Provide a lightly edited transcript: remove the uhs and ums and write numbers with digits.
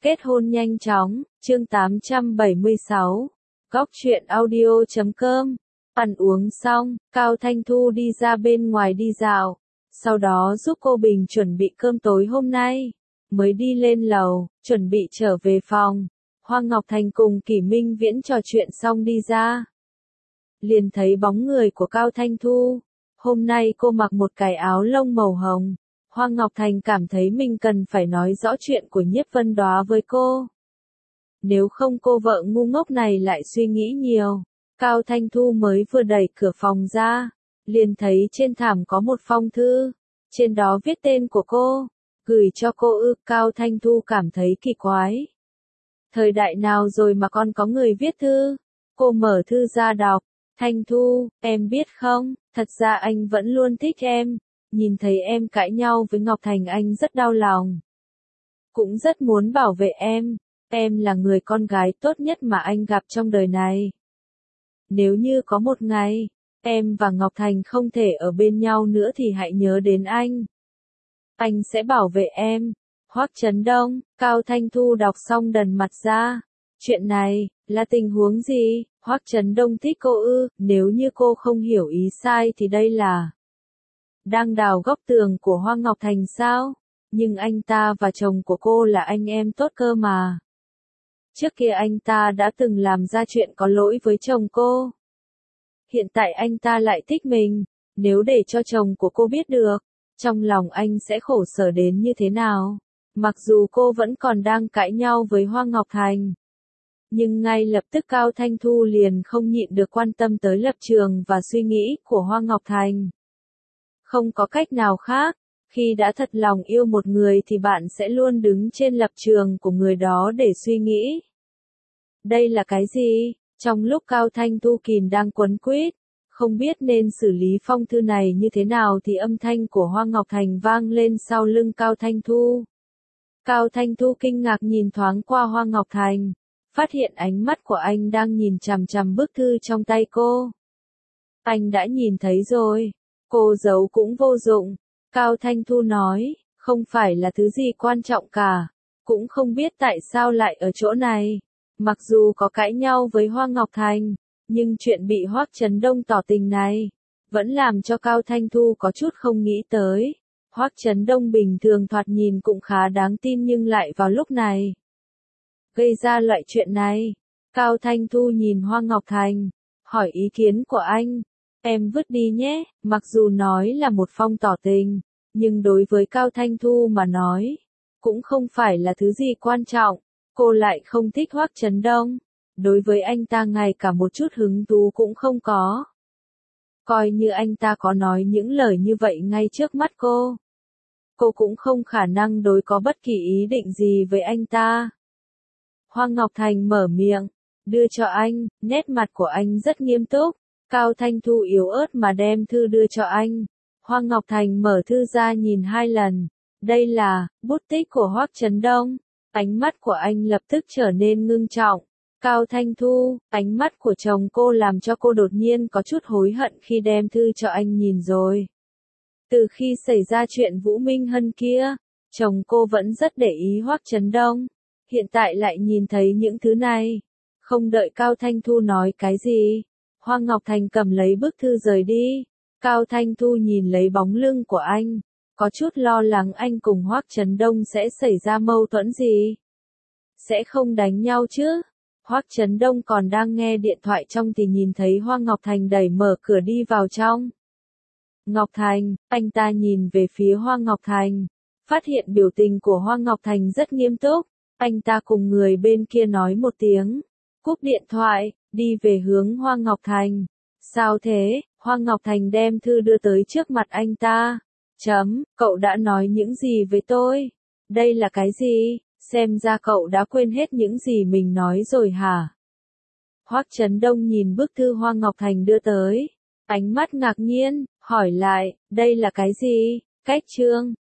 Kết hôn nhanh chóng, chương 876. Góc truyện audio.com. Ăn uống xong, Cao Thanh Thu đi ra bên ngoài đi dạo, sau đó giúp cô Bình chuẩn bị cơm tối hôm nay. Mới đi lên lầu, chuẩn bị trở về phòng, Hoa Ngọc Thành cùng Kỷ Minh Viễn trò chuyện xong đi ra. Liền thấy bóng người của Cao Thanh Thu. Hôm nay cô mặc một cái áo lông màu hồng. Hoa Ngọc Thành cảm thấy mình cần phải nói rõ chuyện của Nhiếp Vân Đoá với cô. Nếu không cô vợ ngu ngốc này lại suy nghĩ nhiều. Cao Thanh Thu mới vừa đẩy cửa phòng ra, liền thấy trên thảm có một phong thư, trên đó viết tên của cô, gửi cho cô ư. Cao Thanh Thu cảm thấy kỳ quái. Thời đại nào rồi mà còn có người viết thư? Cô mở thư ra đọc. Thanh Thu, em biết không, thật ra anh vẫn luôn thích em. Nhìn thấy em cãi nhau với Ngọc Thành anh rất đau lòng. Cũng rất muốn bảo vệ em. Em là người con gái tốt nhất mà anh gặp trong đời này. Nếu như có một ngày, em và Ngọc Thành không thể ở bên nhau nữa thì hãy nhớ đến anh. Anh sẽ bảo vệ em. Hoắc Chấn Đông. Cao Thanh Thu đọc xong đần mặt ra. Chuyện này, là tình huống gì? Hoắc Chấn Đông thích cô ư? Nếu như cô không hiểu ý sai thì đây là đang đào góc tường của Hoa Ngọc Thành sao? Nhưng anh ta và chồng của cô là anh em tốt cơ mà. Trước kia anh ta đã từng làm ra chuyện có lỗi với chồng cô. Hiện tại anh ta lại thích mình. Nếu để cho chồng của cô biết được, trong lòng anh sẽ khổ sở đến như thế nào? Mặc dù cô vẫn còn đang cãi nhau với Hoa Ngọc Thành, nhưng ngay lập tức Cao Thanh Thu liền không nhịn được quan tâm tới lập trường và suy nghĩ của Hoa Ngọc Thành. Không có cách nào khác, khi đã thật lòng yêu một người thì bạn sẽ luôn đứng trên lập trường của người đó để suy nghĩ. Đây là cái gì? Trong lúc Cao Thanh Thu kìm đang quấn quýt, không biết nên xử lý phong thư này như thế nào thì âm thanh của Hoa Ngọc Thành vang lên sau lưng Cao Thanh Thu. Cao Thanh Thu kinh ngạc nhìn thoáng qua Hoa Ngọc Thành, phát hiện ánh mắt của anh đang nhìn chằm chằm bức thư trong tay cô. Anh đã nhìn thấy rồi, cô giấu cũng vô dụng. Cao Thanh Thu nói, không phải là thứ gì quan trọng cả, cũng không biết tại sao lại ở chỗ này. Mặc dù có cãi nhau với Hoa Ngọc Thành, nhưng chuyện bị Hoắc Chấn Đông tỏ tình này, vẫn làm cho Cao Thanh Thu có chút không nghĩ tới. Hoắc Chấn Đông bình thường thoạt nhìn cũng khá đáng tin nhưng lại vào lúc này gây ra loại chuyện này. Cao Thanh Thu nhìn Hoa Ngọc Thành, hỏi ý kiến của anh. Em vứt đi nhé. Mặc dù nói là một phong tỏ tình, nhưng đối với Cao Thanh Thu mà nói, cũng không phải là thứ gì quan trọng. Cô lại không thích Hoắc Chấn Đông. Đối với anh ta ngay cả một chút hứng thú cũng không có. Coi như anh ta có nói những lời như vậy ngay trước mắt cô cũng không khả năng đối có bất kỳ ý định gì với anh ta. Hoa Ngọc Thành mở miệng, đưa cho anh, nét mặt của anh rất nghiêm túc. Cao Thanh Thu yếu ớt mà đem thư đưa cho anh. Hoa Ngọc Thành mở thư ra nhìn 2 lần. Đây là bút tích của Hoắc Chấn Đông. Ánh mắt của anh lập tức trở nên ngưng trọng. Cao Thanh Thu, ánh mắt của chồng cô làm cho cô đột nhiên có chút hối hận khi đem thư cho anh nhìn rồi. Từ khi xảy ra chuyện Vũ Minh Hân kia, chồng cô vẫn rất để ý Hoắc Chấn Đông. Hiện tại lại nhìn thấy những thứ này. Không đợi Cao Thanh Thu nói cái gì, Hoa Ngọc Thành cầm lấy bức thư rời đi. Cao Thanh Thu nhìn lấy bóng lưng của anh, có chút lo lắng anh cùng Hoắc Chấn Đông sẽ xảy ra mâu thuẫn gì. Sẽ không đánh nhau chứ? Hoắc Chấn Đông còn đang nghe điện thoại trong thì nhìn thấy Hoa Ngọc Thành đẩy mở cửa đi vào trong. Ngọc Thành, anh ta nhìn về phía Hoa Ngọc Thành, phát hiện biểu tình của Hoa Ngọc Thành rất nghiêm túc. Anh ta cùng người bên kia nói một tiếng, cúp điện thoại, đi về hướng Hoa Ngọc Thành. Sao thế? Hoa Ngọc Thành đem thư đưa tới trước mặt anh ta. Cậu đã nói những gì với tôi? Đây là cái gì? Xem ra cậu đã quên hết những gì mình nói rồi hả? Hoắc Chấn Đông nhìn bức thư Hoa Ngọc Thành đưa tới, ánh mắt ngạc nhiên, hỏi lại, đây là cái gì? Cách chương